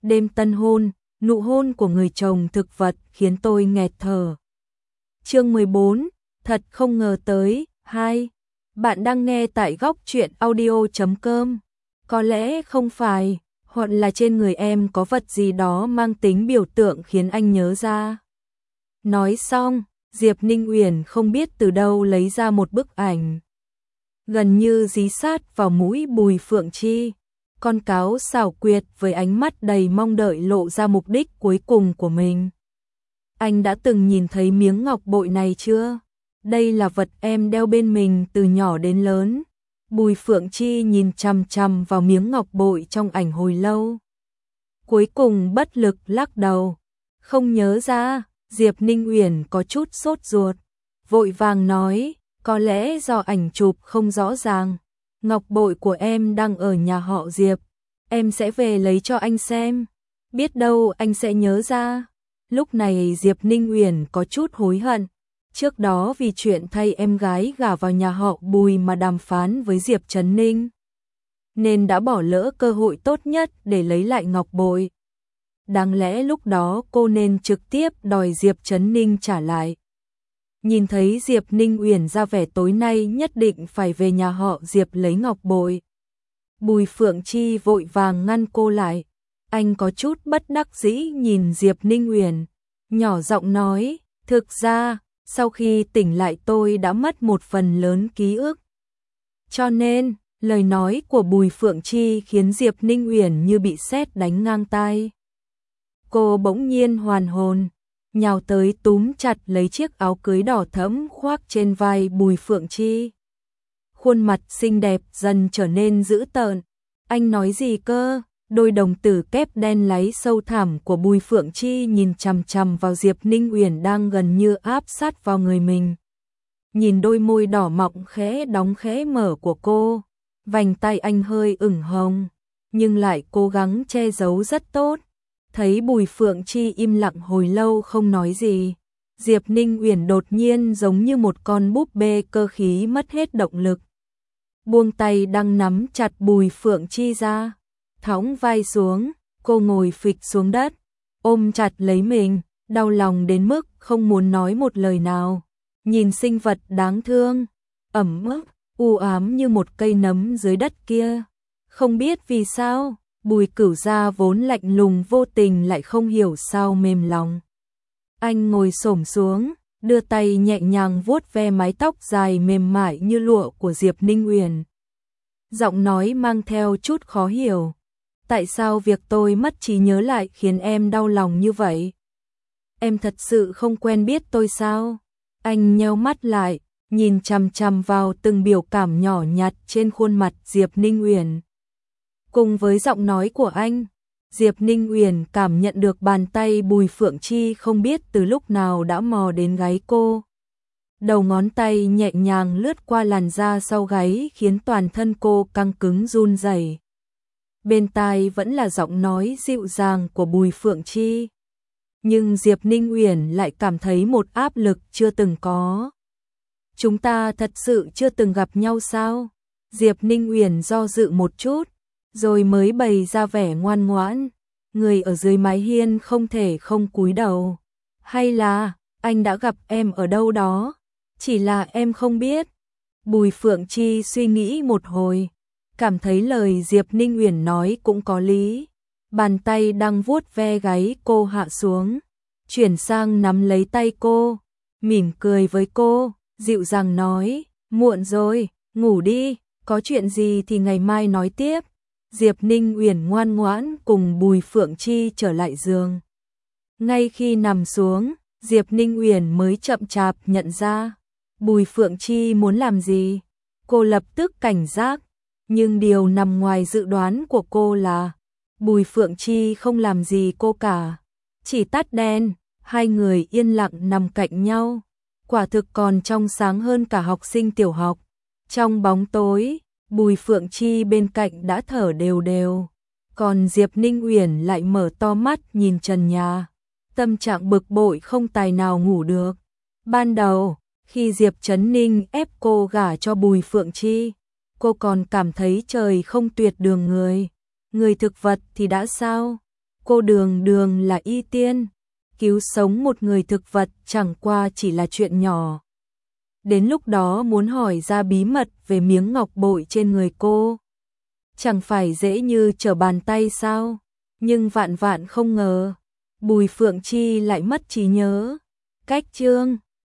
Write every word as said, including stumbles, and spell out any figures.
đêm tân hôn, nụ hôn của người chồng thực vật khiến tôi nghẹt thở. Chương mười bốn, thật không ngờ tới. Hai. Bạn đang nghe tại góc truyện audio chấm com. Có lẽ không phải, hoặc là trên người em có vật gì đó mang tính biểu tượng khiến anh nhớ ra. Nói xong, Diệp Ninh Uyển không biết từ đâu lấy ra một bức ảnh. Gần như dí sát vào mũi Bùi Phượng Chi. Con cáo xảo quyệt với ánh mắt đầy mong đợi lộ ra mục đích cuối cùng của mình. Anh đã từng nhìn thấy miếng ngọc bội này chưa? Đây là vật em đeo bên mình từ nhỏ đến lớn. Bùi Phượng Chi nhìn chằm chằm vào miếng ngọc bội trong ảnh hồi lâu. Cuối cùng bất lực lắc đầu. Không nhớ ra. Diệp Ninh Uyển có chút sốt ruột. Vội vàng nói, có lẽ do ảnh chụp không rõ ràng. Ngọc bội của em đang ở nhà họ Diệp. Em sẽ về lấy cho anh xem. Biết đâu anh sẽ nhớ ra. Lúc này Diệp Ninh Uyển có chút hối hận. Trước đó vì chuyện thay em gái gả vào nhà họ Bùi mà đàm phán với Diệp Trấn Ninh, nên đã bỏ lỡ cơ hội tốt nhất để lấy lại ngọc bội. Đáng lẽ lúc đó cô nên trực tiếp đòi Diệp Trấn Ninh trả lại. Nhìn thấy Diệp Ninh Uyển ra vẻ tối nay nhất định phải về nhà họ Diệp lấy ngọc bội. Bùi Phượng Chi vội vàng ngăn cô lại. Anh có chút bất đắc dĩ nhìn Diệp Ninh Uyển, nhỏ giọng nói, thực ra, sau khi tỉnh lại tôi đã mất một phần lớn ký ức. Cho nên, lời nói của Bùi Phượng Chi khiến Diệp Ninh Uyển như bị sét đánh ngang tai. Cô bỗng nhiên hoàn hồn, nhào tới túm chặt lấy chiếc áo cưới đỏ thẫm khoác trên vai Bùi Phượng Chi. Khuôn mặt xinh đẹp dần trở nên dữ tợn. Anh nói gì cơ? Đôi đồng tử kép đen láy sâu thẳm của Bùi Phượng Chi nhìn chằm chằm vào Diệp Ninh Uyển đang gần như áp sát vào người mình. Nhìn đôi môi đỏ mọng khẽ đóng khẽ mở của cô, vành tay anh hơi ửng hồng, nhưng lại cố gắng che giấu rất tốt. Thấy Bùi Phượng Chi im lặng hồi lâu không nói gì, Diệp Ninh Uyển đột nhiên giống như một con búp bê cơ khí mất hết động lực. Buông tay đang nắm chặt Bùi Phượng Chi ra, thõng vai xuống, cô ngồi phịch xuống đất, ôm chặt lấy mình, đau lòng đến mức không muốn nói một lời nào. Nhìn sinh vật đáng thương, ẩm ướt, u ám như một cây nấm dưới đất kia. Không biết vì sao, Bùi Cửu Gia vốn lạnh lùng vô tình lại không hiểu sao mềm lòng. Anh ngồi xổm xuống, đưa tay nhẹ nhàng vuốt ve mái tóc dài mềm mại như lụa của Diệp Ninh Uyển. Giọng nói mang theo chút khó hiểu. Tại sao việc tôi mất trí nhớ lại khiến em đau lòng như vậy? Em thật sự không quen biết tôi sao? Anh nheo mắt lại, nhìn chằm chằm vào từng biểu cảm nhỏ nhặt trên khuôn mặt Diệp Ninh Uyển. Cùng với giọng nói của anh, Diệp Ninh Uyển cảm nhận được bàn tay Bùi Phượng Chi không biết từ lúc nào đã mò đến gáy cô. Đầu ngón tay nhẹ nhàng lướt qua làn da sau gáy khiến toàn thân cô căng cứng run rẩy. Bên tai vẫn là giọng nói dịu dàng của Bùi Phượng Chi. Nhưng Diệp Ninh Uyển lại cảm thấy một áp lực chưa từng có. Chúng ta thật sự chưa từng gặp nhau sao? Diệp Ninh Uyển do dự một chút, rồi mới bày ra vẻ ngoan ngoãn. Người ở dưới mái hiên không thể không cúi đầu. Hay là, anh đã gặp em ở đâu đó? Chỉ là em không biết. Bùi Phượng Chi suy nghĩ một hồi, cảm thấy lời Diệp Ninh Uyển nói cũng có lý. Bàn tay đang vuốt ve gáy cô hạ xuống, chuyển sang nắm lấy tay cô, mỉm cười với cô, dịu dàng nói, muộn rồi, ngủ đi, có chuyện gì thì ngày mai nói tiếp. Diệp Ninh Uyển ngoan ngoãn cùng Bùi Phượng Chi trở lại giường. Ngay khi nằm xuống, Diệp Ninh Uyển mới chậm chạp nhận ra Bùi Phượng Chi muốn làm gì. Cô lập tức cảnh giác, nhưng điều nằm ngoài dự đoán của cô là Bùi Phượng Chi không làm gì cô cả, chỉ tắt đèn, hai người yên lặng nằm cạnh nhau. Quả thực còn trong sáng hơn cả học sinh tiểu học. Trong bóng tối, Bùi Phượng Chi bên cạnh đã thở đều đều, còn Diệp Ninh Uyển lại mở to mắt nhìn trần nhà, tâm trạng bực bội không tài nào ngủ được. Ban đầu, khi Diệp Trấn Ninh ép cô gả cho Bùi Phượng Chi, cô còn cảm thấy trời không tuyệt đường người. Người thực vật thì đã sao? Cô đường đường là y tiên, cứu sống một người thực vật chẳng qua chỉ là chuyện nhỏ. Đến lúc đó muốn hỏi ra bí mật về miếng ngọc bội trên người cô, chẳng phải dễ như trở bàn tay sao? Nhưng vạn vạn không ngờ, Bùi Phượng Chi lại mất trí nhớ. Cách chương